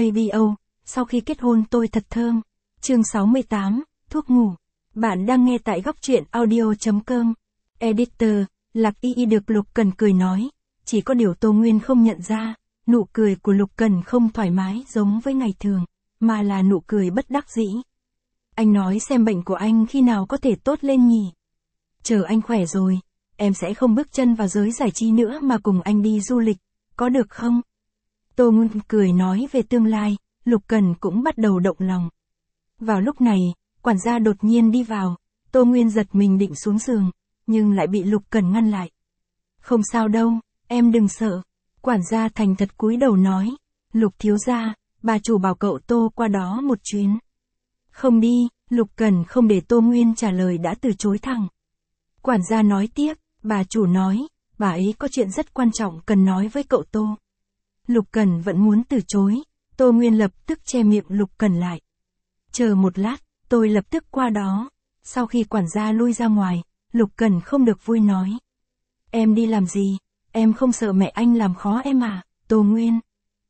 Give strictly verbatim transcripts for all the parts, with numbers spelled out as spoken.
Radio, sau khi kết hôn tôi thật thơm. Chương sáu mươi tám, thuốc ngủ. Bạn đang nghe tại góc truyện audio chấm com. Editor, Lạc Y Y được Lục Cần cười nói. Chỉ có điều Tô Nguyên không nhận ra, nụ cười của Lục Cần không thoải mái giống với ngày thường, mà là nụ cười bất đắc dĩ. Anh nói xem bệnh của anh khi nào có thể tốt lên nhỉ? Chờ anh khỏe rồi, em sẽ không bước chân vào giới giải trí nữa mà cùng anh đi du lịch, có được không? Tô Nguyên cười nói về tương lai, Lục Cần cũng bắt đầu động lòng. Vào lúc này, quản gia đột nhiên đi vào, Tô Nguyên giật mình định xuống giường, nhưng lại bị Lục Cần ngăn lại. Không sao đâu, em đừng sợ. Quản gia thành thật cúi đầu nói, Lục thiếu gia, bà chủ bảo cậu Tô qua đó một chuyến. Không đi, Lục Cần không để Tô Nguyên trả lời đã từ chối thẳng. Quản gia nói tiếp, bà chủ nói, bà ấy có chuyện rất quan trọng cần nói với cậu Tô. Lục Cần vẫn muốn từ chối, Tô Nguyên lập tức che miệng Lục Cần lại. Chờ một lát, tôi lập tức qua đó. Sau khi quản gia lui ra ngoài, Lục Cần không được vui nói. Em đi làm gì? Em không sợ mẹ anh làm khó em à, Tô Nguyên?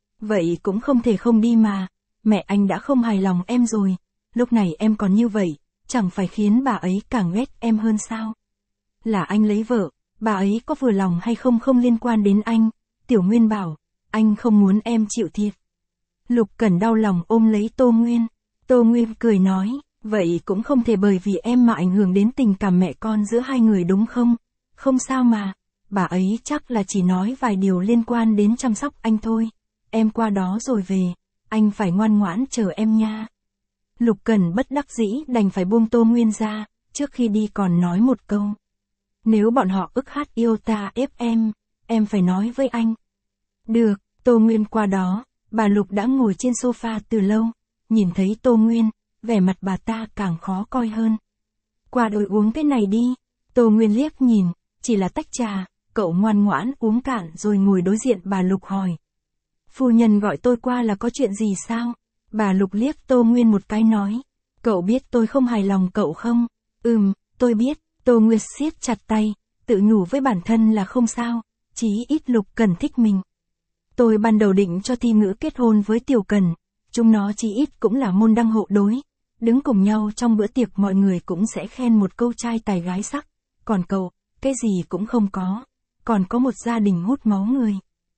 Vậy cũng không thể không đi mà, mẹ anh đã không hài lòng em rồi, lúc này em còn như vậy, chẳng phải khiến bà ấy càng ghét em hơn sao? Là anh lấy vợ, bà ấy có vừa lòng hay không không liên quan đến anh, Tiểu Nguyên bảo, anh không muốn em chịu thiệt. Lục Cần đau lòng ôm lấy Tô Nguyên, Tô Nguyên cười nói, vậy cũng không thể bởi vì em mà ảnh hưởng đến tình cảm mẹ con giữa hai người đúng không? Không sao mà, bà ấy chắc là chỉ nói vài điều liên quan đến chăm sóc anh thôi. Em qua đó rồi về, anh phải ngoan ngoãn chờ em nha. Lục Cần bất đắc dĩ đành phải buông Tô Nguyên ra, trước khi đi còn nói một câu. Nếu bọn họ ức hát yêu ta ép em, em phải nói với anh. Được, Tô Nguyên qua đó, bà Lục đã ngồi trên sofa từ lâu, nhìn thấy Tô Nguyên, vẻ mặt bà ta càng khó coi hơn. Qua đôi uống cái này đi, Tô Nguyên liếc nhìn, chỉ là tách trà, cậu ngoan ngoãn uống cạn rồi ngồi đối diện bà Lục hỏi. Phu nhân gọi tôi qua là có chuyện gì sao? Bà Lục liếc Tô Nguyên một cái nói. Cậu biết tôi không hài lòng cậu không? Ừm, tôi biết, Tô Nguyên siết chặt tay, tự nhủ với bản thân là không sao, chí ít Lục Cần thích mình. Tôi ban đầu định cho Thi Ngữ kết hôn với Tiểu Cần, chúng nó chí ít cũng là môn đăng hộ đối. Đứng cùng nhau trong bữa tiệc mọi người cũng sẽ khen một câu trai tài gái sắc. Còn cậu, cái gì cũng không có, còn có một gia đình hút máu người.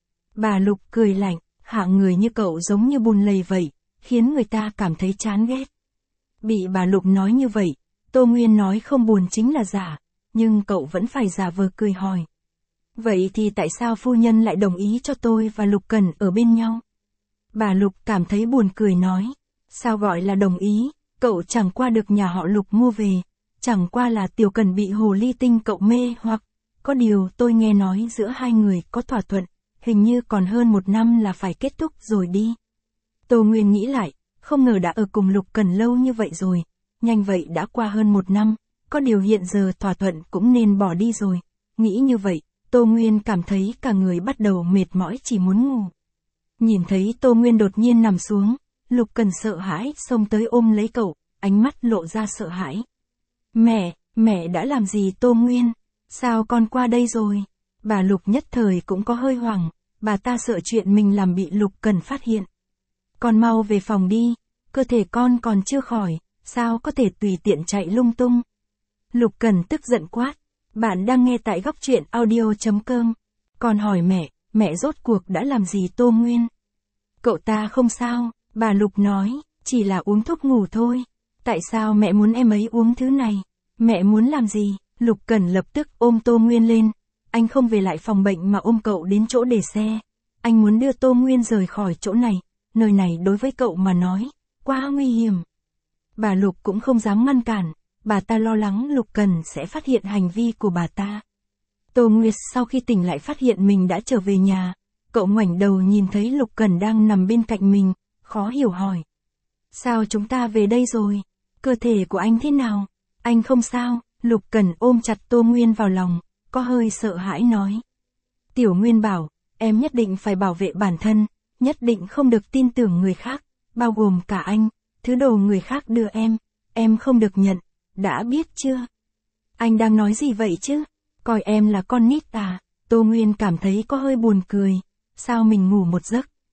Bà Lục cười lạnh, hạng người như cậu giống như bùn lầy vậy, khiến người ta cảm thấy chán ghét. Bị bà Lục nói như vậy, Tô Nguyên nói không buồn chính là giả, nhưng cậu vẫn phải giả vờ cười hỏi. Vậy thì tại sao phu nhân lại đồng ý cho tôi và Lục Cần ở bên nhau? Bà Lục cảm thấy buồn cười nói, sao gọi là đồng ý, cậu chẳng qua được nhà họ Lục mua về, chẳng qua là Tiểu Cần bị hồ ly tinh cậu mê hoặc, có điều tôi nghe nói giữa hai người có thỏa thuận, hình như còn hơn một năm là phải kết thúc rồi đi. Tô Nguyên nghĩ lại, không ngờ đã ở cùng Lục Cần lâu như vậy rồi, nhanh vậy đã qua hơn một năm, có điều hiện giờ thỏa thuận cũng nên bỏ đi rồi. Nghĩ như vậy, Tô Nguyên cảm thấy cả người bắt đầu mệt mỏi chỉ muốn ngủ. Nhìn thấy Tô Nguyên đột nhiên nằm xuống, Lục Cần sợ hãi xông tới ôm lấy cậu, ánh mắt lộ ra sợ hãi. Mẹ, mẹ đã làm gì Tô Nguyên? Sao con qua đây rồi? Bà Lục nhất thời cũng có hơi hoảng, bà ta sợ chuyện mình làm bị Lục Cần phát hiện. Con mau về phòng đi, cơ thể con còn chưa khỏi, sao có thể tùy tiện chạy lung tung. Lục Cần tức giận quát, bạn đang nghe tại góc truyện audio chấm com. Con hỏi mẹ, mẹ rốt cuộc đã làm gì Tô Nguyên? Cậu ta không sao, bà Lục nói, chỉ là uống thuốc ngủ thôi. Tại sao mẹ muốn em ấy uống thứ này? Mẹ muốn làm gì? Lục Cần lập tức ôm Tô Nguyên lên. Anh không về lại phòng bệnh mà ôm cậu đến chỗ để xe. Anh muốn đưa Tô Nguyên rời khỏi chỗ này. Nơi này đối với cậu mà nói, quá nguy hiểm. Bà Lục cũng không dám ngăn cản. Bà ta lo lắng Lục Cần sẽ phát hiện hành vi của bà ta. Tô Nguyệt sau khi tỉnh lại phát hiện mình đã trở về nhà. Cậu ngoảnh đầu nhìn thấy Lục Cần đang nằm bên cạnh mình, khó hiểu hỏi. Sao chúng ta về đây rồi? Cơ thể của anh thế nào? Anh không sao, Lục Cần ôm chặt Tô Nguyên vào lòng, có hơi sợ hãi nói. Tiểu Nguyên bảo, em nhất định phải bảo vệ bản thân, nhất định không được tin tưởng người khác, bao gồm cả anh, thứ đồ người khác đưa em, em không được nhận, đã biết chưa? Anh đang nói gì vậy chứ? Coi em là con nít à? Tô Nguyên cảm thấy có hơi buồn cười, sao mình ngủ một giấc,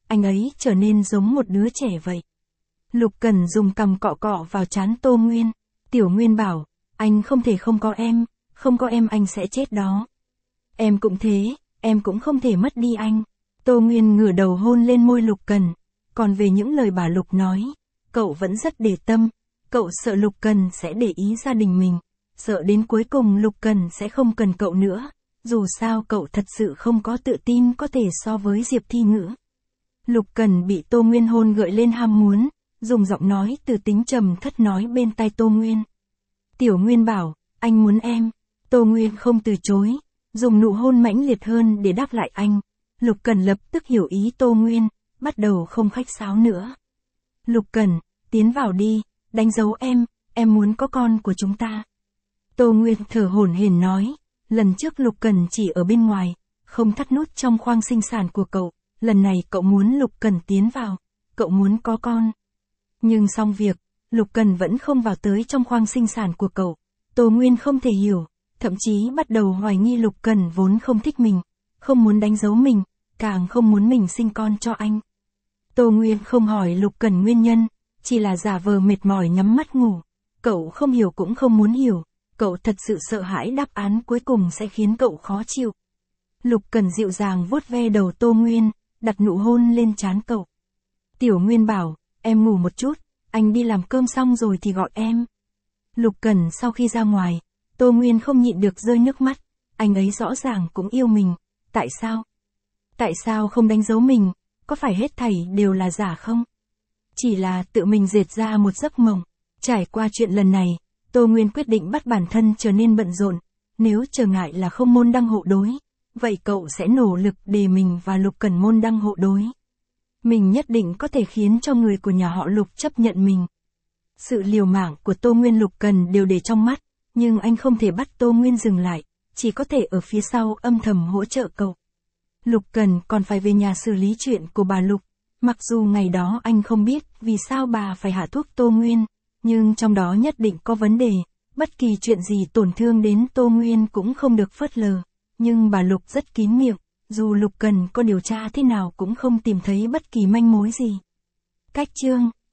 anh ấy trở nên giống một đứa trẻ vậy. Lục Cần dùng cằm cọ cọ vào trán Tô Nguyên. Tiểu Nguyên bảo, anh không thể không có em, không có em anh sẽ chết đó. Em cũng thế, em cũng không thể mất đi anh. Tô Nguyên ngửa đầu hôn lên môi Lục Cần. Còn về những lời bà Lục nói, cậu vẫn rất để tâm. Cậu sợ Lục Cần sẽ để ý gia đình mình. Sợ đến cuối cùng Lục Cần sẽ không cần cậu nữa. Dù sao cậu thật sự không có tự tin có thể so với Diệp Thi Ngữ. Lục Cần bị Tô Nguyên hôn gợi lên ham muốn, dùng giọng nói từ tính trầm thấp nói bên tai Tô Nguyên. Tiểu Nguyên bảo, anh muốn em. Tô Nguyên không từ chối, dùng nụ hôn mãnh liệt hơn để đáp lại anh. Lục Cần lập tức hiểu ý Tô Nguyên, bắt đầu không khách sáo nữa. Lục Cần, tiến vào đi, đánh dấu em, em muốn có con của chúng ta. Tô Nguyên thở hổn hển nói, lần trước Lục Cần chỉ ở bên ngoài, không thắt nút trong khoang sinh sản của cậu, lần này cậu muốn Lục Cần tiến vào, cậu muốn có con. Nhưng xong việc, Lục Cần vẫn không vào tới trong khoang sinh sản của cậu. Tô Nguyên không thể hiểu, thậm chí bắt đầu hoài nghi Lục Cần vốn không thích mình, không muốn đánh dấu mình, càng không muốn mình sinh con cho anh. Tô Nguyên không hỏi Lục Cần nguyên nhân, chỉ là giả vờ mệt mỏi nhắm mắt ngủ. Cậu không hiểu cũng không muốn hiểu, cậu thật sự sợ hãi đáp án cuối cùng sẽ khiến cậu khó chịu. Lục Cần dịu dàng vuốt ve đầu Tô Nguyên, đặt nụ hôn lên trán cậu. Tiểu Nguyên bảo, em ngủ một chút, anh đi làm cơm xong rồi thì gọi em. Lục Cần sau khi ra ngoài, Tô Nguyên không nhịn được rơi nước mắt, anh ấy rõ ràng cũng yêu mình, tại sao? Tại sao không đánh dấu mình, có phải hết thảy đều là giả không? Chỉ là tự mình dệt ra một giấc mộng. Trải qua chuyện lần này, Tô Nguyên quyết định bắt bản thân trở nên bận rộn, nếu trở ngại là không môn đăng hộ đối, vậy cậu sẽ nỗ lực để mình và Lục Cần môn đăng hộ đối. Mình nhất định có thể khiến cho người của nhà họ Lục chấp nhận mình. Sự liều mạng của Tô Nguyên Lục Cần đều để trong mắt, nhưng anh không thể bắt Tô Nguyên dừng lại, chỉ có thể ở phía sau âm thầm hỗ trợ cậu. Lục Cần còn phải về nhà xử lý chuyện của bà Lục, mặc dù ngày đó anh không biết vì sao bà phải hạ thuốc Tô Nguyên, nhưng trong đó nhất định có vấn đề, bất kỳ chuyện gì tổn thương đến Tô Nguyên cũng không được phớt lờ, nhưng bà Lục rất kín miệng, dù Lục Cần có điều tra thế nào cũng không tìm thấy bất kỳ manh mối gì. Cách chương